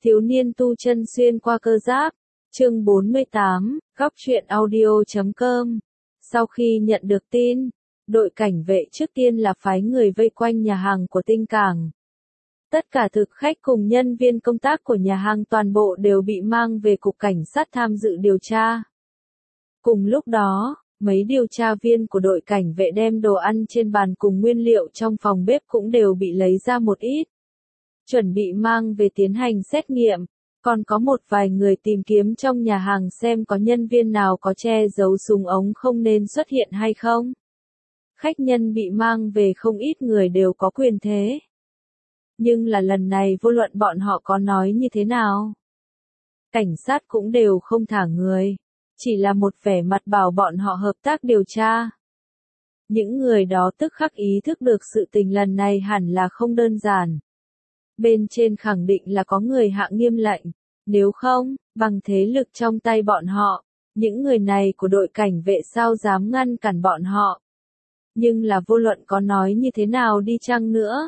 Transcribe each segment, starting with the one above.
Thiếu niên tu chân xuyên qua cơ giáp, chương 48, góc truyện audio.com. Sau khi nhận được tin, đội cảnh vệ trước tiên là phái người vây quanh nhà hàng của Tinh Cảng. Tất cả thực khách cùng nhân viên công tác của nhà hàng toàn bộ đều bị mang về cục cảnh sát tham dự điều tra. Cùng lúc đó, mấy điều tra viên của đội cảnh vệ đem đồ ăn trên bàn cùng nguyên liệu trong phòng bếp cũng đều bị lấy ra một ít, chuẩn bị mang về tiến hành xét nghiệm. Còn có một vài người tìm kiếm trong nhà hàng xem có nhân viên nào có che giấu súng ống không nên xuất hiện hay không. Khách nhân bị mang về không ít người đều có quyền thế. Nhưng là lần này vô luận bọn họ có nói như thế nào, cảnh sát cũng đều không thả người, chỉ là một vẻ mặt bảo bọn họ hợp tác điều tra. Những người đó tức khắc ý thức được sự tình lần này hẳn là không đơn giản. Bên trên khẳng định là có người hạ nghiêm lệnh, nếu không, bằng thế lực trong tay bọn họ, những người này của đội cảnh vệ sao dám ngăn cản bọn họ. Nhưng là vô luận có nói như thế nào đi chăng nữa,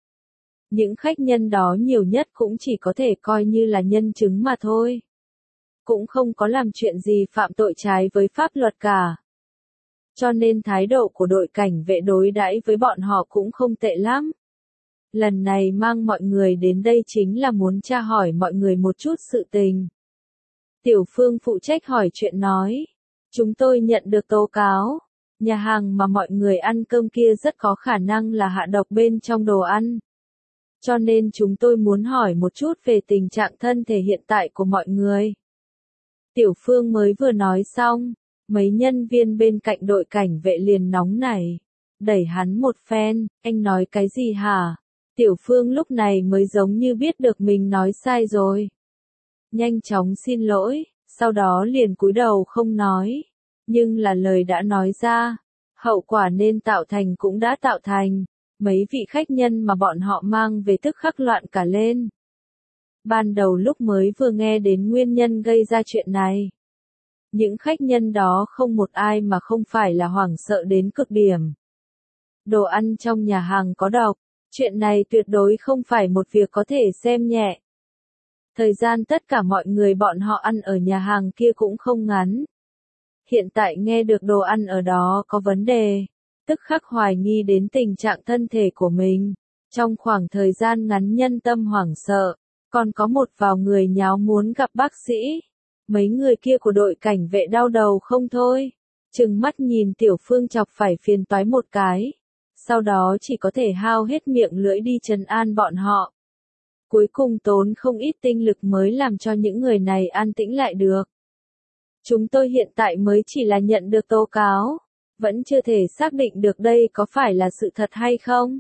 những khách nhân đó nhiều nhất cũng chỉ có thể coi như là nhân chứng mà thôi. Cũng không có làm chuyện gì phạm tội trái với pháp luật cả. Cho nên thái độ của đội cảnh vệ đối đãi với bọn họ cũng không tệ lắm. Lần này mang mọi người đến đây chính là muốn tra hỏi mọi người một chút sự tình. Tiểu Phương phụ trách hỏi chuyện nói, chúng tôi nhận được tố cáo, nhà hàng mà mọi người ăn cơm kia rất có khả năng là hạ độc bên trong đồ ăn. Cho nên chúng tôi muốn hỏi một chút về tình trạng thân thể hiện tại của mọi người. Tiểu Phương mới vừa nói xong, mấy nhân viên bên cạnh đội cảnh vệ liền nóng nảy, đẩy hắn một phen, anh nói cái gì hả? Tiểu Phương lúc này mới giống như biết được mình nói sai rồi. Nhanh chóng xin lỗi, sau đó liền cúi đầu không nói. Nhưng là lời đã nói ra, hậu quả nên tạo thành cũng đã tạo thành. Mấy vị khách nhân mà bọn họ mang về tức khắc loạn cả lên. Ban đầu lúc mới vừa nghe đến nguyên nhân gây ra chuyện này, những khách nhân đó không một ai mà không phải là hoảng sợ đến cực điểm. Đồ ăn trong nhà hàng có độc, chuyện này tuyệt đối không phải một việc có thể xem nhẹ. Thời gian tất cả mọi người bọn họ ăn ở nhà hàng kia cũng không ngắn. Hiện tại nghe được đồ ăn ở đó có vấn đề, tức khắc hoài nghi đến tình trạng thân thể của mình. Trong khoảng thời gian ngắn nhân tâm hoảng sợ, còn có một vài người nháo muốn gặp bác sĩ. Mấy người kia của đội cảnh vệ đau đầu không thôi, trừng mắt nhìn Tiểu Phương chọc phải phiền toái một cái. Sau đó chỉ có thể hao hết miệng lưỡi đi trấn an bọn họ. Cuối cùng tốn không ít tinh lực mới làm cho những người này an tĩnh lại được. Chúng tôi hiện tại mới chỉ là nhận được tố cáo, vẫn chưa thể xác định được đây có phải là sự thật hay không.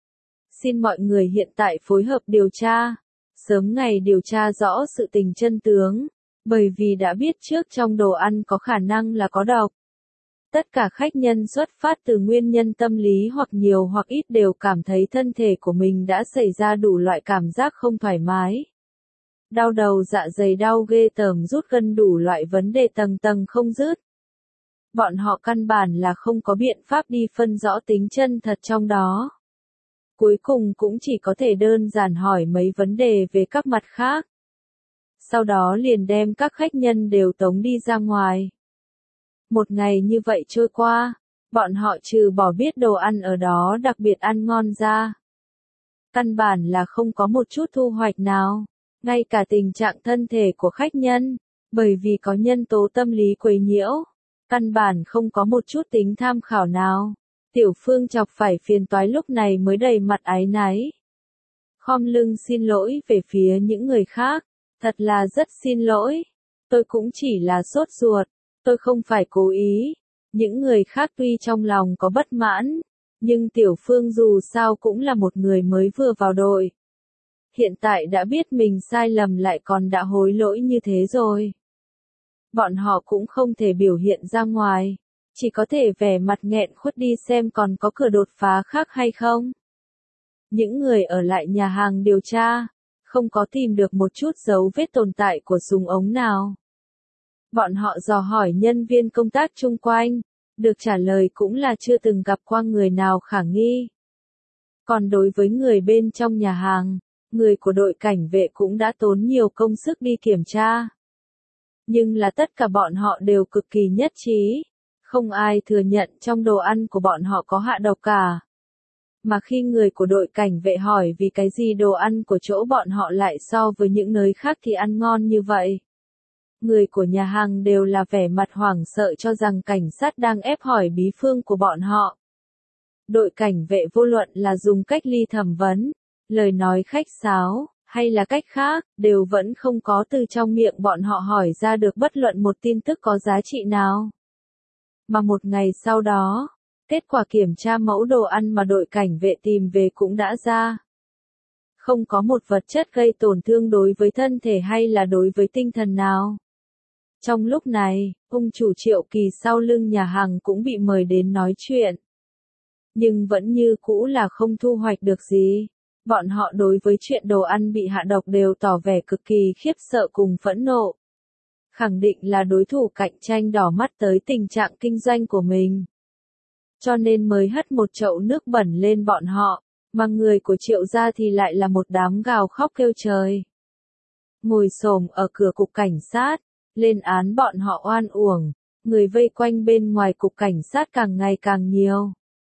Xin mọi người hiện tại phối hợp điều tra, sớm ngày điều tra rõ sự tình chân tướng, bởi vì đã biết trước trong đồ ăn có khả năng là có độc. Tất cả khách nhân xuất phát từ nguyên nhân tâm lý hoặc nhiều hoặc ít đều cảm thấy thân thể của mình đã xảy ra đủ loại cảm giác không thoải mái. Đau đầu dạ dày đau ghê tởm rút gân đủ loại vấn đề tầng tầng không dứt. Bọn họ căn bản là không có biện pháp đi phân rõ tính chân thật trong đó. Cuối cùng cũng chỉ có thể đơn giản hỏi mấy vấn đề về các mặt khác. Sau đó liền đem các khách nhân đều tống đi ra ngoài. Một ngày như vậy trôi qua, bọn họ trừ bỏ biết đồ ăn ở đó đặc biệt ăn ngon ra. Căn bản là không có một chút thu hoạch nào, ngay cả tình trạng thân thể của khách nhân, bởi vì có nhân tố tâm lý quấy nhiễu, căn bản không có một chút tính tham khảo nào. Tiểu Phương chọc phải phiền toái lúc này mới đầy mặt áy náy. Khom lưng xin lỗi về phía những người khác, thật là rất xin lỗi, tôi cũng chỉ là sốt ruột. Tôi không phải cố ý. Những người khác tuy trong lòng có bất mãn, nhưng Tiểu Phương dù sao cũng là một người mới vừa vào đội. Hiện tại đã biết mình sai lầm lại còn đã hối lỗi như thế rồi. Bọn họ cũng không thể biểu hiện ra ngoài, chỉ có thể vẻ mặt nghẹn khuất đi xem còn có cửa đột phá khác hay không. Những người ở lại nhà hàng điều tra, không có tìm được một chút dấu vết tồn tại của súng ống nào. Bọn họ dò hỏi nhân viên công tác chung quanh, được trả lời cũng là chưa từng gặp qua người nào khả nghi. Còn đối với người bên trong nhà hàng, Người của đội cảnh vệ cũng đã tốn nhiều công sức đi kiểm tra. Nhưng là tất cả bọn họ đều cực kỳ nhất trí. Không ai thừa nhận trong đồ ăn của bọn họ có hạ độc cả. Mà khi người của đội cảnh vệ hỏi vì cái gì đồ ăn của chỗ bọn họ lại so với những nơi khác thì ăn ngon như vậy. Người của nhà hàng đều là vẻ mặt hoảng sợ cho rằng cảnh sát đang ép hỏi bí phương của bọn họ. Đội cảnh vệ vô luận là dùng cách ly thẩm vấn, lời nói khách sáo, hay là cách khác, đều vẫn không có từ trong miệng bọn họ hỏi ra được bất luận một tin tức có giá trị nào. Mà một ngày sau đó, kết quả kiểm tra mẫu đồ ăn mà đội cảnh vệ tìm về cũng đã ra. Không có một vật chất gây tổn thương đối với thân thể hay là đối với tinh thần nào. Trong lúc này, ông chủ Triệu Kỳ sau lưng nhà hàng cũng bị mời đến nói chuyện. Nhưng vẫn như cũ là không thu hoạch được gì. Bọn họ đối với chuyện đồ ăn bị hạ độc đều tỏ vẻ cực kỳ khiếp sợ cùng phẫn nộ. Khẳng định là đối thủ cạnh tranh đỏ mắt tới tình trạng kinh doanh của mình. Cho nên mới hất một chậu nước bẩn lên bọn họ, mà người của Triệu gia thì lại là một đám gào khóc kêu trời. Ngồi xổm ở cửa cục cảnh sát, lên án bọn họ oan uổng, người vây quanh bên ngoài cục cảnh sát càng ngày càng nhiều.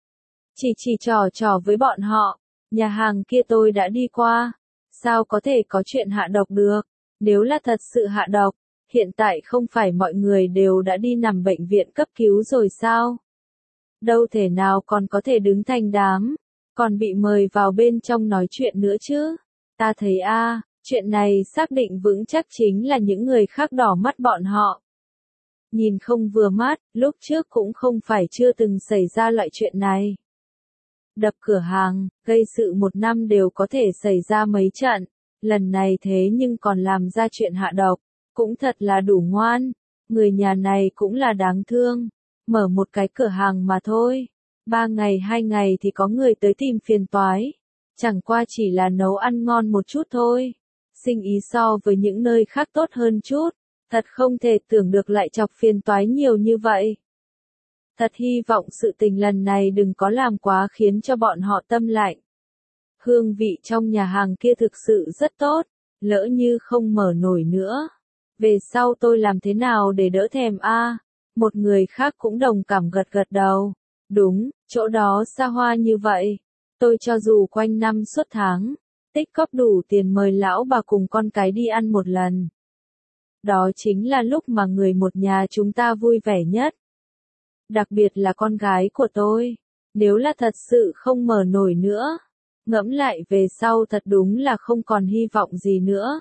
Chỉ trò với bọn họ, nhà hàng kia tôi đã đi qua, sao có thể có chuyện hạ độc được, nếu là thật sự hạ độc, hiện tại không phải mọi người đều đã đi nằm bệnh viện cấp cứu rồi sao? Đâu thể nào còn có thể đứng thành đám, còn bị mời vào bên trong nói chuyện nữa chứ. Ta thấy chuyện này xác định vững chắc chính là những người khác đỏ mắt bọn họ. Nhìn không vừa mắt, lúc trước cũng không phải chưa từng xảy ra loại chuyện này. Đập cửa hàng, gây sự một năm đều có thể xảy ra mấy trận, lần này thế nhưng còn làm ra chuyện hạ độc, cũng thật là đủ ngoan, người nhà này cũng là đáng thương, mở một cái cửa hàng mà thôi, 3 ngày 2 ngày thì có người tới tìm phiền toái, chẳng qua chỉ là nấu ăn ngon một chút thôi, sinh ý so với những nơi khác tốt hơn chút, thật không thể tưởng được lại chọc phiền toái nhiều như vậy. Thật hy vọng sự tình lần này đừng có làm quá khiến cho bọn họ tâm lạnh. Hương vị trong nhà hàng kia thực sự rất tốt, lỡ như không mở nổi nữa. Về sau tôi làm thế nào để đỡ thèm Một người khác cũng đồng cảm gật gật đầu. Đúng, chỗ đó xa hoa như vậy. Tôi cho dù quanh năm suốt tháng, tích góp đủ tiền mời lão bà cùng con cái đi ăn một lần. Đó chính là lúc mà người một nhà chúng ta vui vẻ nhất. Đặc biệt là con gái của tôi. Nếu là thật sự không mở nổi nữa, ngẫm lại về sau thật đúng là không còn hy vọng gì nữa.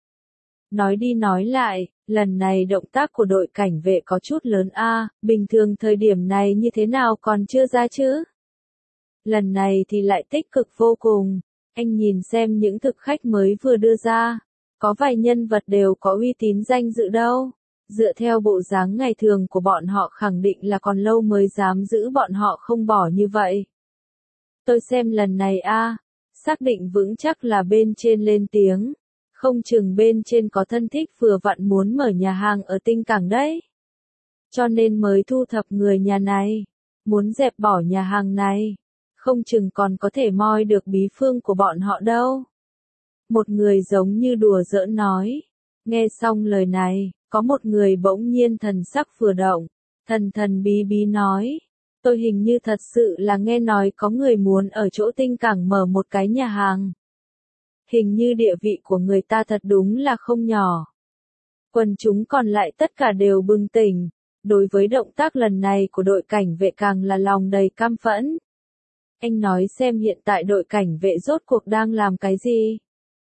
Nói đi nói lại, lần này động tác của đội cảnh vệ có chút lớn bình thường thời điểm này như thế nào còn chưa ra chứ? Lần này thì lại tích cực vô cùng, anh nhìn xem những thực khách mới vừa đưa ra, có vài nhân vật đều có uy tín danh dự đâu. Dựa theo bộ dáng ngày thường của bọn họ khẳng định là còn lâu mới dám giữ bọn họ không bỏ như vậy. Tôi xem lần này xác định vững chắc là bên trên lên tiếng. Không chừng bên trên có thân thích vừa vặn muốn mở nhà hàng ở Tinh Cảng đấy. Cho nên mới thu thập người nhà này. Muốn dẹp bỏ nhà hàng này. Không chừng còn có thể moi được bí phương của bọn họ đâu. Một người giống như đùa giỡn nói. Nghe xong lời này, có một người bỗng nhiên thần sắc vừa động. Thần bí bí nói. Tôi hình như thật sự là nghe nói có người muốn ở chỗ Tinh Cảng mở một cái nhà hàng. Hình như địa vị của người ta thật đúng là không nhỏ. Quần chúng còn lại tất cả đều bừng tỉnh. Đối với động tác lần này của đội cảnh vệ càng là lòng đầy căm phẫn. Anh nói xem hiện tại đội cảnh vệ rốt cuộc đang làm cái gì?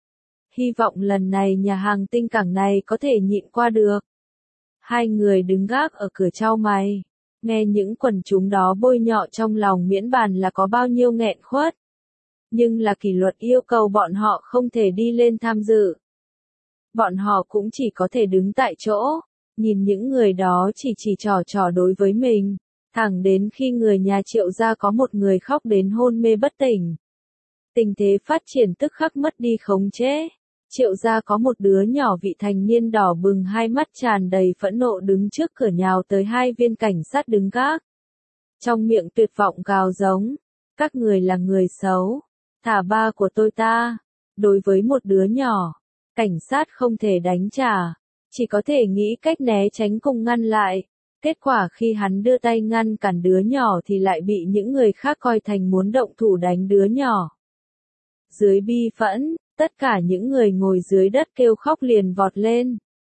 Hy vọng lần này nhà hàng Tinh Cảng này có thể nhịn qua được. Hai người đứng gác ở cửa chau mày. Nghe những quần chúng đó bôi nhọ trong lòng miễn bàn là có bao nhiêu nghẹn khuất. Nhưng là kỷ luật yêu cầu bọn họ không thể đi lên tham dự. Bọn họ cũng chỉ có thể đứng tại chỗ, nhìn những người đó chỉ trò đối với mình, thẳng đến khi người nhà Triệu gia có một người khóc đến hôn mê bất tỉnh. Tình thế phát triển tức khắc mất đi khống chế. Triệu gia có một đứa nhỏ vị thành niên đỏ bừng hai mắt tràn đầy phẫn nộ đứng trước cửa nhào tới hai viên cảnh sát đứng gác. Trong miệng tuyệt vọng gào giống, các người là người xấu. Thả ba của tôi ta. Đối với một đứa nhỏ, cảnh sát không thể đánh trả, chỉ có thể nghĩ cách né tránh cùng ngăn lại. Kết quả khi hắn đưa tay ngăn cản đứa nhỏ thì lại bị những người khác coi thành muốn động thủ đánh đứa nhỏ. Dưới bi phẫn, tất cả những người ngồi dưới đất kêu khóc liền vọt lên.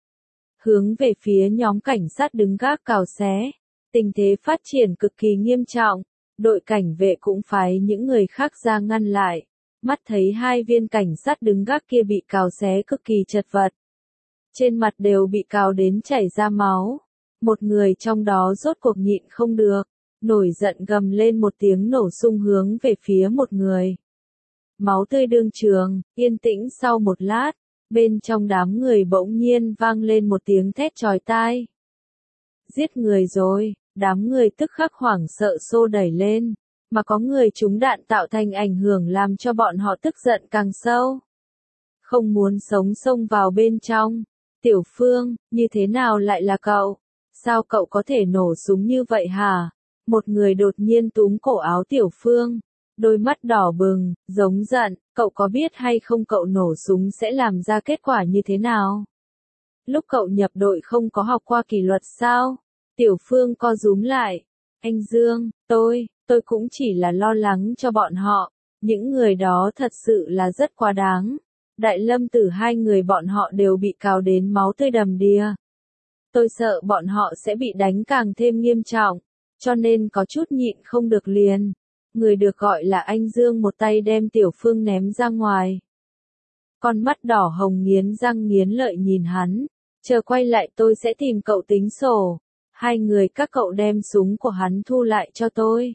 Hướng về phía nhóm cảnh sát đứng gác cào xé. Tình thế phát triển cực kỳ nghiêm trọng, đội cảnh vệ cũng phái những người khác ra ngăn lại. Mắt thấy hai viên cảnh sát đứng gác kia bị cào xé cực kỳ chật vật. Trên mặt đều bị cào đến chảy ra máu. Một người trong đó rốt cuộc nhịn không được, nổi giận gầm lên một tiếng nổ sung hướng về phía một người. Máu tươi đương trường, yên tĩnh sau một lát, bên trong đám người bỗng nhiên vang lên một tiếng thét chói tai. Giết người rồi, đám người tức khắc hoảng sợ xô đẩy lên, mà có người trúng đạn tạo thành ảnh hưởng làm cho bọn họ tức giận càng sâu. Không muốn sống xông vào bên trong. Tiểu Phương, như thế nào lại là cậu? Sao cậu có thể nổ súng như vậy hả? Một người đột nhiên túm cổ áo Tiểu Phương, đôi mắt đỏ bừng, giống giận, cậu có biết hay không cậu nổ súng sẽ làm ra kết quả như thế nào? Lúc cậu nhập đội không có học qua kỷ luật sao? Tiểu Phương co rúm lại. Anh Dương, tôi cũng chỉ là lo lắng cho bọn họ. Những người đó thật sự là rất quá đáng. Đại Lâm Tử hai người bọn họ đều bị cào đến máu tươi đầm đìa. Tôi sợ bọn họ sẽ bị đánh càng thêm nghiêm trọng, cho nên có chút nhịn không được liền. Người được gọi là anh Dương một tay đem Tiểu Phương ném ra ngoài. Con mắt đỏ hồng nghiến răng nghiến lợi nhìn hắn. Chờ quay lại tôi sẽ tìm cậu tính sổ. Hai người các cậu đem súng của hắn thu lại cho tôi.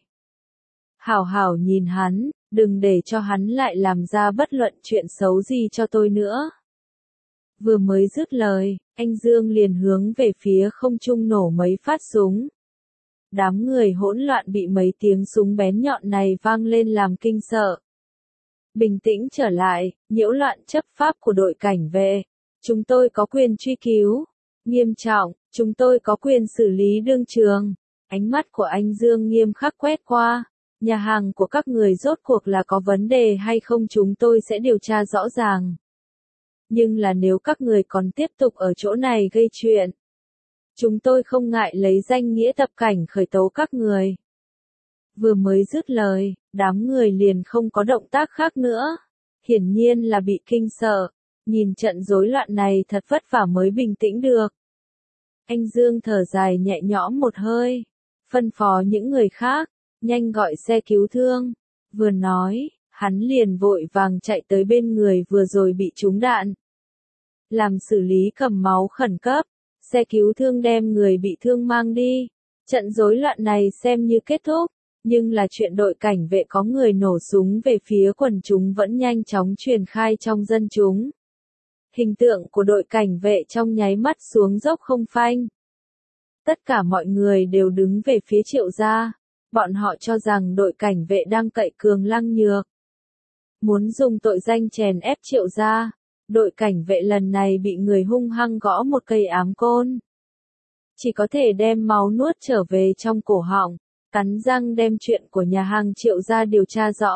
Hảo hảo nhìn hắn, đừng để cho hắn lại làm ra bất luận chuyện xấu gì cho tôi nữa. Vừa mới dứt lời, anh Dương liền hướng về phía không trung nổ mấy phát súng. Đám người hỗn loạn bị mấy tiếng súng bén nhọn này vang lên làm kinh sợ. Bình tĩnh trở lại, nhiễu loạn chấp pháp của đội cảnh vệ. Chúng tôi có quyền truy cứu. Nghiêm trọng, chúng tôi có quyền xử lý đương trường. Ánh mắt của anh Dương nghiêm khắc quét qua. Nhà hàng của các người rốt cuộc là có vấn đề hay không chúng tôi sẽ điều tra rõ ràng. Nhưng là nếu các người còn tiếp tục ở chỗ này gây chuyện, chúng tôi không ngại lấy danh nghĩa tập cảnh khởi tố các người. Vừa mới dứt lời, đám người liền không có động tác khác nữa. Hiển nhiên là bị kinh sợ, nhìn trận rối loạn này thật vất vả mới bình tĩnh được. Anh Dương thở dài nhẹ nhõm một hơi, phân phó những người khác, nhanh gọi xe cứu thương. Vừa nói, hắn liền vội vàng chạy tới bên người vừa rồi bị trúng đạn. Làm xử lý cầm máu khẩn cấp, xe cứu thương đem người bị thương mang đi. Trận rối loạn này xem như kết thúc, nhưng là chuyện đội cảnh vệ có người nổ súng về phía quần chúng vẫn nhanh chóng truyền khai trong dân chúng. Hình tượng của đội cảnh vệ trong nháy mắt xuống dốc không phanh. Tất cả mọi người đều đứng về phía Triệu gia. Bọn họ cho rằng đội cảnh vệ đang cậy cường Lăng Nhược. Muốn dùng tội danh chèn ép Triệu gia. Đội cảnh vệ lần này bị người hung hăng gõ một cây ám côn. Chỉ có thể đem máu nuốt trở về trong cổ họng, cắn răng đem chuyện của nhà hàng Triệu gia điều tra rõ.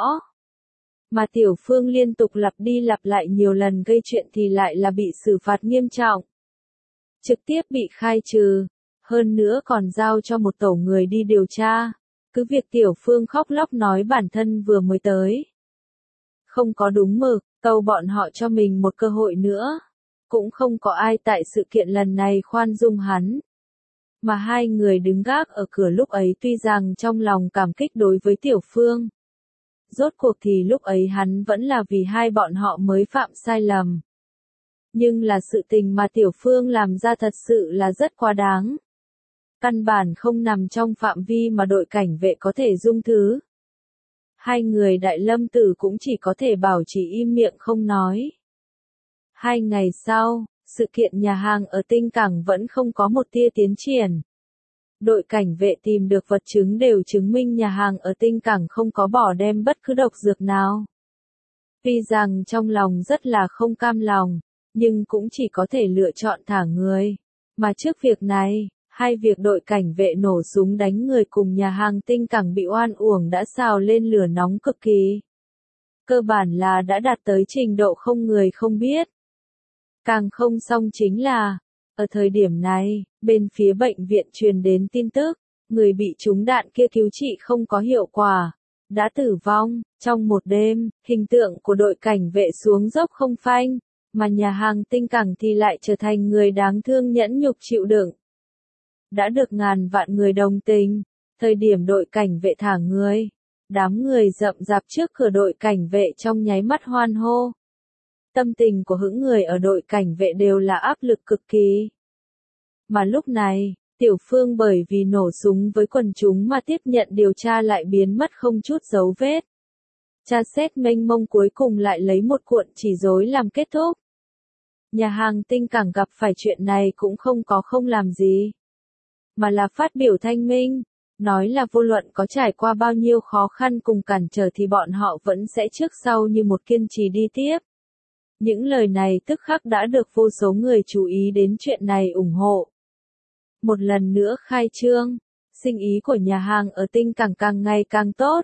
Mà Tiểu Phương liên tục lặp đi lặp lại nhiều lần gây chuyện thì lại là bị xử phạt nghiêm trọng. Trực tiếp bị khai trừ, hơn nữa còn giao cho một tổ người đi điều tra. Cứ việc Tiểu Phương khóc lóc nói bản thân vừa mới tới. Không có đúng mực, cầu bọn họ cho mình một cơ hội nữa. Cũng không có ai tại sự kiện lần này khoan dung hắn. Mà hai người đứng gác ở cửa lúc ấy tuy rằng trong lòng cảm kích đối với Tiểu Phương. Rốt cuộc thì lúc ấy hắn vẫn là vì hai bọn họ mới phạm sai lầm. Nhưng là sự tình mà Tiểu Phương làm ra thật sự là rất quá đáng. Căn bản không nằm trong phạm vi mà đội cảnh vệ có thể dung thứ. Hai người Đại Lâm Tử cũng chỉ có thể bảo trì im miệng không nói. 2 ngày sau, sự kiện nhà hàng ở Tinh Cảng vẫn không có một tia tiến triển. Đội cảnh vệ tìm được vật chứng đều chứng minh nhà hàng ở Tinh Cảng không có bỏ đem bất cứ độc dược nào. Tuy rằng trong lòng rất là không cam lòng, nhưng cũng chỉ có thể lựa chọn thả người. Mà trước việc này, hai việc đội cảnh vệ nổ súng đánh người cùng nhà hàng Tinh Cảng bị oan uổng đã xào lên lửa nóng cực kỳ. cơ bản là đã đạt tới trình độ không người không biết. Càng không xong chính là, ở thời điểm này, bên phía bệnh viện truyền đến tin tức, người bị trúng đạn kia cứu trị không có hiệu quả, đã tử vong. Trong một đêm, hình tượng của đội cảnh vệ xuống dốc không phanh, mà nhà hàng Tinh Cảng thì lại trở thành người đáng thương nhẫn nhục chịu đựng. Đã được ngàn vạn người đồng tình, thời điểm đội cảnh vệ thả người, đám người rậm rạp trước cửa đội cảnh vệ trong nháy mắt hoan hô. Tâm tình của những người ở đội cảnh vệ đều là áp lực cực kỳ. Mà lúc này, Tiểu Phương bởi vì nổ súng với quần chúng mà tiếp nhận điều tra lại biến mất không chút dấu vết. Tra xét mênh mông cuối cùng lại lấy một cuộn chỉ rối làm kết thúc. Nhà hàng Tinh Cảng gặp phải chuyện này cũng không làm gì, mà là phát biểu thanh minh, nói là vô luận có trải qua bao nhiêu khó khăn cùng cản trở thì bọn họ vẫn sẽ trước sau như một kiên trì đi tiếp. Những lời này tức khắc đã được vô số người chú ý đến chuyện này ủng hộ. Một lần nữa khai trương, sinh ý của nhà hàng ở Tinh Cảng càng ngày càng tốt.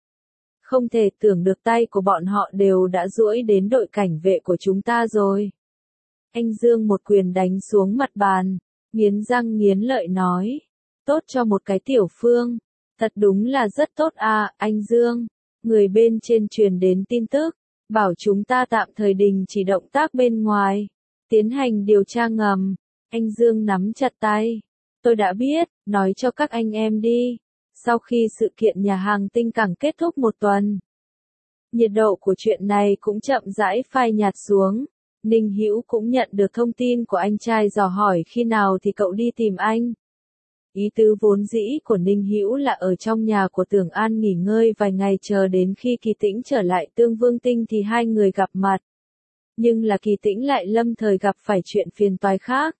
Không thể tưởng được tay của bọn họ đều đã duỗi đến đội cảnh vệ của chúng ta rồi. Anh Dương một quyền đánh xuống mặt bàn, nghiến răng nghiến lợi nói. Tốt cho một cái Tiểu Phương. Thật đúng là rất tốt à, anh Dương. Người bên trên truyền đến tin tức, bảo chúng ta tạm thời đình chỉ động tác bên ngoài, tiến hành điều tra ngầm. Anh Dương nắm chặt tay. Tôi đã biết, nói cho các anh em đi. Sau khi sự kiện nhà hàng Tinh Cảng kết thúc một tuần, nhiệt độ của chuyện này cũng chậm rãi phai nhạt xuống. Ninh Hữu cũng nhận được thông tin của anh trai dò hỏi khi nào thì cậu đi tìm anh. Ý tứ vốn dĩ của Ninh Hữu là ở trong nhà của Tưởng An nghỉ ngơi vài ngày chờ đến khi Kỳ Tĩnh trở lại Tương Vương Tinh thì hai người gặp mặt. Nhưng là Kỳ Tĩnh lại lâm thời gặp phải chuyện phiền toái khác.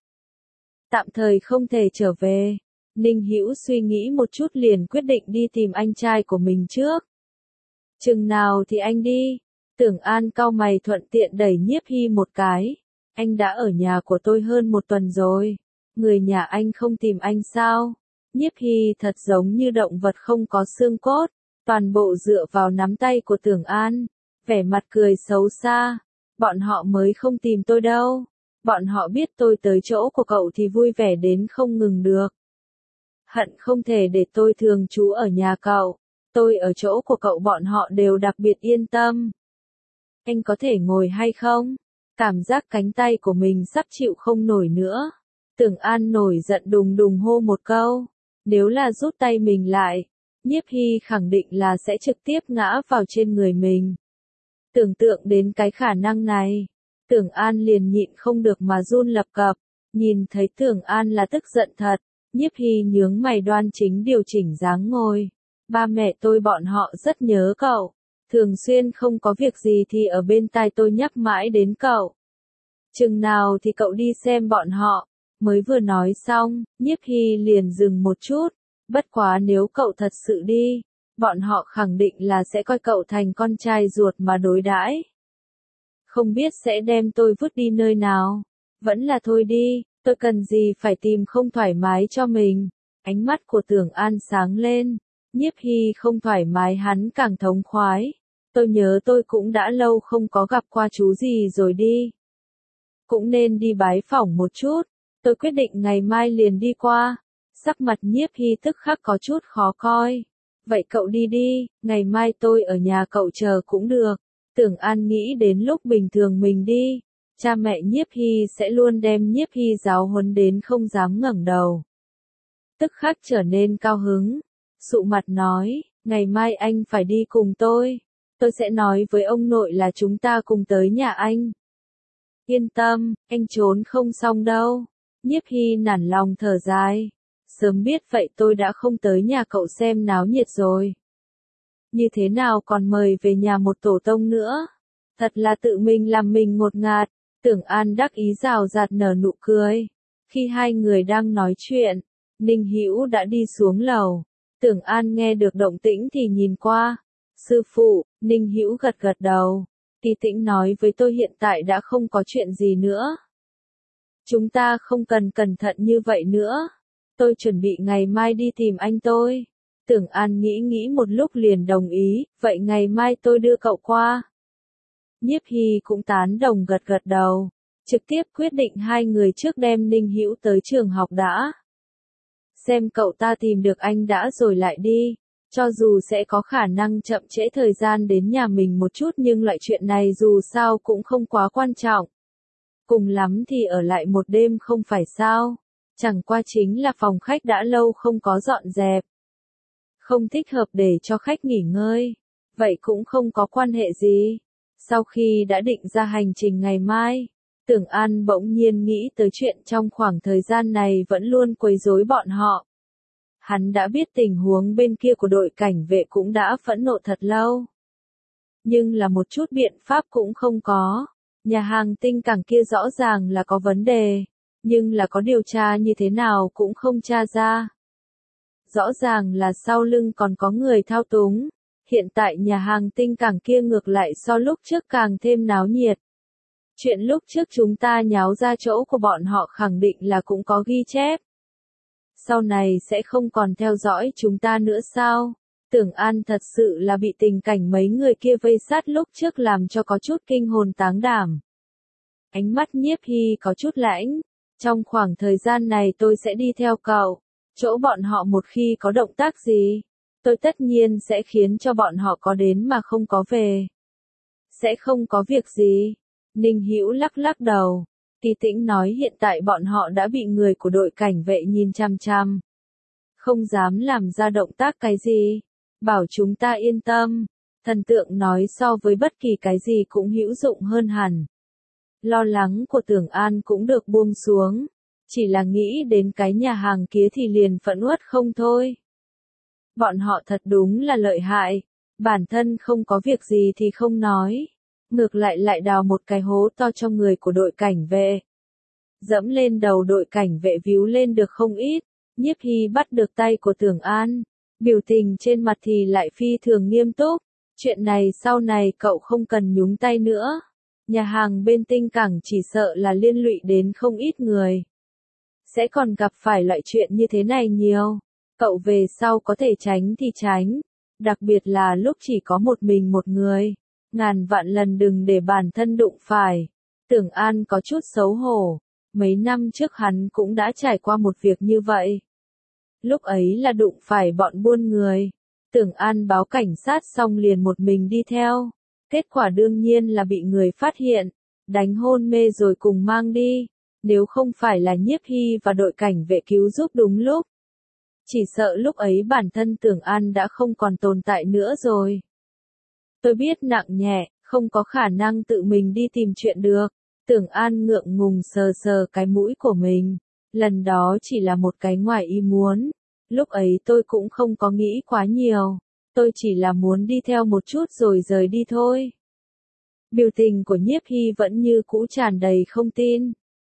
Tạm thời không thể trở về. Ninh Hữu suy nghĩ một chút liền quyết định đi tìm anh trai của mình trước. Chừng nào thì anh đi. Tưởng An cau mày thuận tiện đẩy Nhiếp Hy một cái. Anh đã ở nhà của tôi hơn một tuần rồi. Người nhà anh không tìm anh sao? Nhiếp Hy thật giống như động vật không có xương cốt, toàn bộ dựa vào nắm tay của Tưởng An, vẻ mặt cười xấu xa. Bọn họ mới không tìm tôi đâu. Bọn họ biết tôi tới chỗ của cậu thì vui vẻ đến không ngừng được. Hận không thể để tôi thường trú ở nhà cậu. Tôi ở chỗ của cậu bọn họ đều đặc biệt yên tâm. Anh có thể ngồi hay không? Cảm giác cánh tay của mình sắp chịu không nổi nữa. Tưởng An nổi giận đùng đùng hô một câu. Nếu là rút tay mình lại, Nhiếp Hy khẳng định là sẽ trực tiếp ngã vào trên người mình. Tưởng tượng đến cái khả năng này, Tưởng An liền nhịn không được mà run lập cập. Nhìn thấy Tưởng An là tức giận thật, Nhiếp Hy nhướng mày đoan chính điều chỉnh dáng ngồi. Ba mẹ tôi bọn họ rất nhớ cậu. Thường xuyên không có việc gì thì ở bên tai tôi nhắc mãi đến cậu. Chừng nào thì cậu đi xem bọn họ. Mới vừa nói xong, Nhiếp Hy liền dừng một chút. Bất quá nếu cậu thật sự đi, bọn họ khẳng định là sẽ coi cậu thành con trai ruột mà đối đãi. Không biết sẽ đem tôi vứt đi nơi nào. Vẫn là thôi đi, tôi cần gì phải tìm không thoải mái cho mình. Ánh mắt của Tưởng An sáng lên. Nhiếp Hy không thoải mái hắn càng thống khoái. Tôi nhớ tôi cũng đã lâu không có gặp qua chú gì rồi đi. Cũng nên đi bái phỏng một chút. Tôi quyết định ngày mai liền đi qua. Sắc mặt Nhiếp Hy tức khắc có chút khó coi. Vậy cậu đi đi, ngày mai tôi ở nhà cậu chờ cũng được. Tưởng An nghĩ đến lúc bình thường mình đi, cha mẹ Nhiếp Hy sẽ luôn đem Nhiếp Hy giáo huấn đến không dám ngẩng đầu. Tức khắc trở nên cao hứng. Sụ mặt nói, ngày mai anh phải đi cùng tôi. Tôi sẽ nói với ông nội là chúng ta cùng tới nhà anh. Yên tâm, anh trốn không xong đâu. Nhiếp Hy nản lòng thở dài. Sớm biết vậy tôi đã không tới nhà cậu xem náo nhiệt rồi. Như thế nào còn mời về nhà một tổ tông nữa. Thật là tự mình làm mình ngột ngạt. Tưởng An đắc ý rào rạt nở nụ cười. Khi hai người đang nói chuyện, Ninh Hữu đã đi xuống lầu. Tưởng An nghe được động tĩnh thì nhìn qua. Sư phụ, Ninh Hữu gật gật đầu. Kỳ Tĩnh nói với tôi hiện tại đã không có chuyện gì nữa. Chúng ta không cần cẩn thận như vậy nữa. Tôi chuẩn bị ngày mai đi tìm anh tôi. Tưởng An nghĩ một lúc liền đồng ý, vậy ngày mai tôi đưa cậu qua. Nhiếp Hy cũng tán đồng gật gật đầu, trực tiếp quyết định hai người trước đem Ninh Hữu tới trường học đã. Xem cậu ta tìm được anh đã rồi lại đi, cho dù sẽ có khả năng chậm trễ thời gian đến nhà mình một chút nhưng loại chuyện này dù sao cũng không quá quan trọng. Cùng lắm thì ở lại một đêm không phải sao, chẳng qua chính là phòng khách đã lâu không có dọn dẹp. Không thích hợp để cho khách nghỉ ngơi, vậy cũng không có quan hệ gì. Sau khi đã định ra hành trình ngày mai, Tưởng An bỗng nhiên nghĩ tới chuyện trong khoảng thời gian này vẫn luôn quấy rối bọn họ. Hắn đã biết tình huống bên kia của đội cảnh vệ cũng đã phẫn nộ thật lâu. Nhưng là một chút biện pháp cũng không có. Nhà hàng Tinh Cảng kia rõ ràng là có vấn đề, nhưng là có điều tra như thế nào cũng không tra ra. Rõ ràng là sau lưng còn có người thao túng. Hiện tại nhà hàng Tinh Cảng kia ngược lại so lúc trước càng thêm náo nhiệt. Chuyện lúc trước chúng ta nháo ra chỗ của bọn họ khẳng định là cũng có ghi chép. Sau này sẽ không còn theo dõi chúng ta nữa sao? Tưởng An thật sự là bị tình cảnh mấy người kia vây sát lúc trước làm cho có chút kinh hồn táng đảm. Ánh mắt Nhiếp Hy có chút lãnh. Trong khoảng thời gian này tôi sẽ đi theo cậu. Chỗ bọn họ một khi có động tác gì, tôi tất nhiên sẽ khiến cho bọn họ có đến mà không có về. Sẽ không có việc gì. Ninh Hữu lắc lắc đầu. Kỳ Tĩnh nói hiện tại bọn họ đã bị người của đội cảnh vệ nhìn chằm chằm. Không dám làm ra động tác cái gì. Bảo chúng ta yên tâm. Thần tượng nói so với bất kỳ cái gì cũng hữu dụng hơn hẳn. Lo lắng của Tưởng An cũng được buông xuống. Chỉ là nghĩ đến cái nhà hàng kia thì liền phẫn uất không thôi. Bọn họ thật đúng là lợi hại. Bản thân không có việc gì thì không nói. Ngược lại đào một cái hố to cho người của đội cảnh vệ. Dẫm lên đầu đội cảnh vệ víu lên được không ít. Nhiếp Hy bắt được tay của Tưởng An. Biểu tình trên mặt thì lại phi thường nghiêm túc. Chuyện này sau này cậu không cần nhúng tay nữa. Nhà hàng bên Tinh Cảng chỉ sợ là liên lụy đến không ít người. Sẽ còn gặp phải loại chuyện như thế này nhiều. Cậu về sau có thể tránh thì tránh. Đặc biệt là lúc chỉ có một mình một người. Ngàn vạn lần đừng để bản thân đụng phải. Tưởng An có chút xấu hổ. Mấy năm trước hắn cũng đã trải qua một việc như vậy. Lúc ấy là đụng phải bọn buôn người. Tưởng An báo cảnh sát xong liền một mình đi theo. Kết quả đương nhiên là bị người phát hiện. Đánh hôn mê rồi cùng mang đi. Nếu không phải là Nhiếp Hy và đội cảnh vệ cứu giúp đúng lúc. Chỉ sợ lúc ấy bản thân Tưởng An đã không còn tồn tại nữa rồi. Tôi biết nặng nhẹ, không có khả năng tự mình đi tìm chuyện được. Tưởng An ngượng ngùng sờ sờ cái mũi của mình. Lần đó chỉ là một cái ngoài ý muốn. Lúc ấy tôi cũng không có nghĩ quá nhiều. Tôi chỉ là muốn đi theo một chút rồi rời đi thôi. Biểu tình của Nhiếp Hy vẫn như cũ tràn đầy không tin.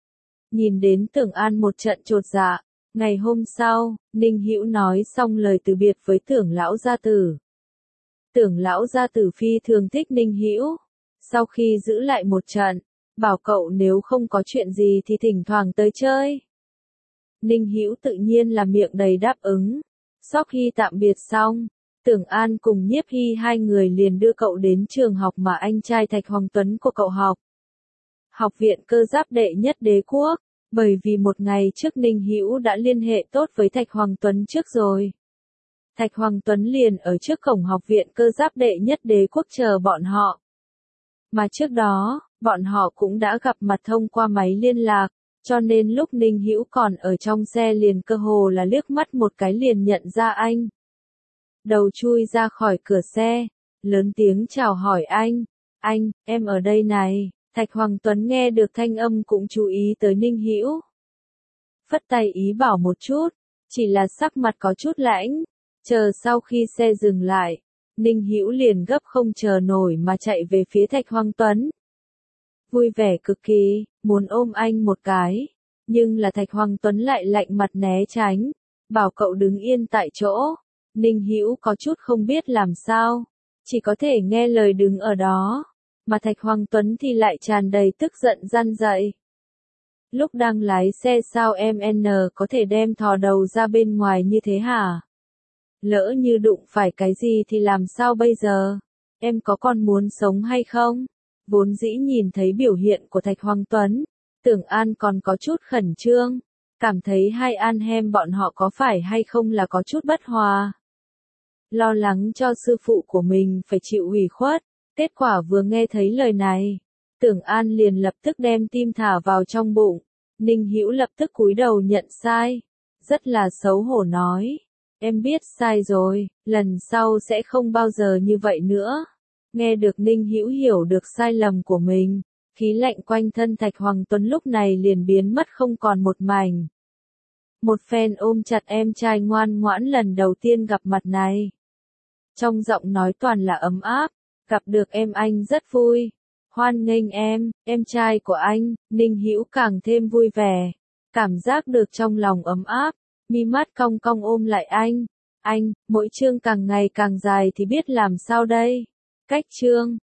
Nhìn đến Tưởng An một trận chột dạ. Ngày hôm sau, Ninh Hữu nói xong lời từ biệt với Tưởng lão gia tử. Tưởng lão gia tử phi thường thích Ninh Hữu. Sau khi giữ lại một trận, bảo cậu nếu không có chuyện gì thì thỉnh thoảng tới chơi. Ninh Hữu tự nhiên là miệng đầy đáp ứng. Sau khi tạm biệt xong, Tưởng An cùng Nhiếp Hy hai người liền đưa cậu đến trường học mà anh trai Thạch Hoàng Tuấn của cậu học. Học viện cơ giáp đệ nhất đế quốc, bởi vì một ngày trước Ninh Hữu đã liên hệ tốt với Thạch Hoàng Tuấn trước rồi. Thạch Hoàng Tuấn liền ở trước cổng học viện cơ giáp đệ nhất đế quốc chờ bọn họ. Mà trước đó, bọn họ cũng đã gặp mặt thông qua máy liên lạc, cho nên lúc Ninh Hữu còn ở trong xe liền cơ hồ là liếc mắt một cái liền nhận ra anh. Đầu chui ra khỏi cửa xe, lớn tiếng chào hỏi anh, em ở đây này. Thạch Hoàng Tuấn nghe được thanh âm cũng chú ý tới Ninh Hữu. Phất tay ý bảo một chút, chỉ là sắc mặt có chút lãnh. Chờ sau khi xe dừng lại, Ninh Hữu liền gấp không chờ nổi mà chạy về phía Thạch Hoàng Tuấn. Vui vẻ cực kỳ, muốn ôm anh một cái, nhưng là Thạch Hoàng Tuấn lại lạnh mặt né tránh, bảo cậu đứng yên tại chỗ. Ninh Hữu có chút không biết làm sao, chỉ có thể nghe lời đứng ở đó, mà Thạch Hoàng Tuấn thì lại tràn đầy tức giận răn dậy. Lúc đang lái xe sao MN có thể đem thò đầu ra bên ngoài như thế hả? Lỡ như đụng phải cái gì thì làm sao bây giờ? Em có còn muốn sống hay không? Vốn dĩ nhìn thấy biểu hiện của Thạch Hoàng Tuấn, Tưởng An còn có chút khẩn trương, cảm thấy hai An Hem bọn họ có phải hay không là có chút bất hòa. Lo lắng cho sư phụ của mình phải chịu ủy khuất, kết quả vừa nghe thấy lời này, Tưởng An liền lập tức đem tim thả vào trong bụng. Ninh Hữu lập tức cúi đầu nhận sai, rất là xấu hổ nói, em biết sai rồi, lần sau sẽ không bao giờ như vậy nữa. Nghe được Ninh Hữu hiểu được sai lầm của mình, khí lạnh quanh thân Thạch Hoàng Tuấn lúc này liền biến mất không còn một mảnh. Một phen ôm chặt em trai ngoan ngoãn lần đầu tiên gặp mặt này. Trong giọng nói toàn là ấm áp, gặp được em anh rất vui. Hoan nghênh em trai của anh. Ninh Hữu càng thêm vui vẻ, cảm giác được trong lòng ấm áp, mi mắt cong cong ôm lại anh, mỗi chương càng ngày càng dài thì biết làm sao đây. Cách chương